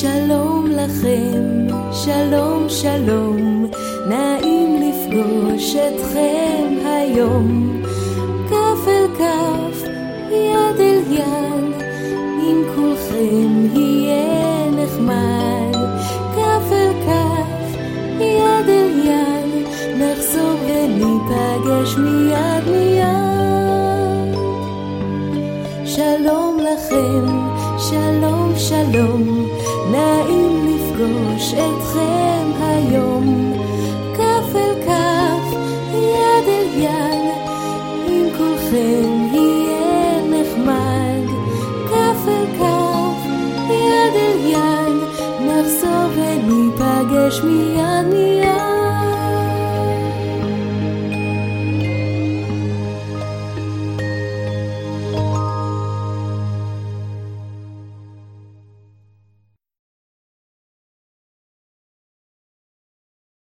שלום לכם, שלום שלום, נעים לפגוש אתכם היום. כף אל כף, יד אל יד, עם כולכם יהיה נחמד. כף אל כף, יד אל יד, נחזור וניפגש מיד מיד. שלום לכם, שלום שלום, נעים לפגוש אתכם היום. כף אל כף, יד אל יד, עם כולכם יהיה נחמד. כף אל כף, יד אל יד, נחזור וניפגש מיד מיד.